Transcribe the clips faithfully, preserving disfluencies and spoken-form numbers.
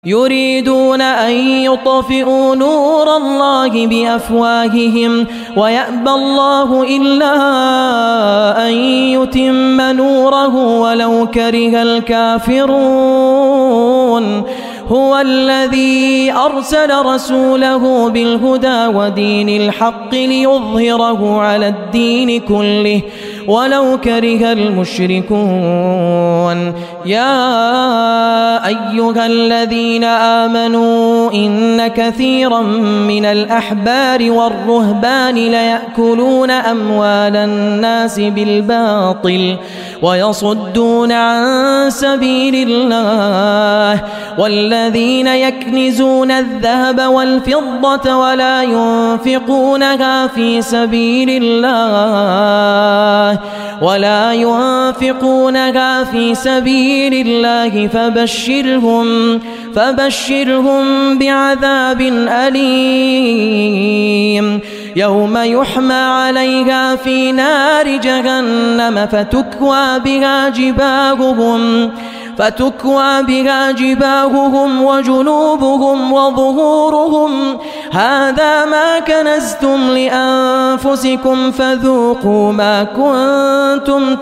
يريدون أن يطفئوا نور الله بأفواههم ويأبى الله إلا أن يتم نوره ولو كره الكافرون. هو الذي أرسل رسوله بالهدى ودين الحق ليظهره على الدين كله ولو كره المشركون. يا أيها الذين آمنوا إن كثيرا من الأحبار والرهبان ليأكلون أموال الناس بالباطل ويصدون عن سبيل الله والذين يكنزون الذهب والفضة ولا ينفقونها في سبيل الله ولا ينفقونها في سبيل الله فبشرهم فبشرهم بعذاب أليم يوم يحمى عليها في نار جهنم فتكوى بها جباههم فتكوى بها جباههم وجنوبهم وظهورهم هذا ما كنزتم لأنفسكم فذوقوا ما كنتم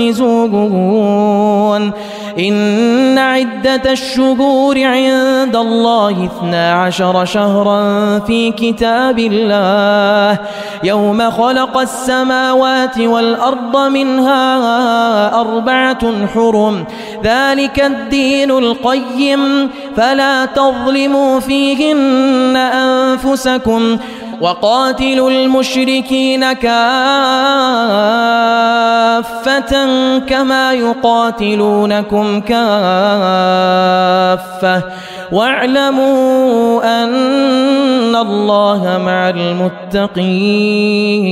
تكنزون. إن عدة الشهور عند الله اثنا عشر شهرا في كتاب الله يوم خلق السماوات والأرض منها أربعة حرم ذلك الدين القيم فلا تظلموا فيهن أنفسكم وقاتلوا المشركين كافة كما يقاتلونكم كافة واعلموا أن الله مع المتقين.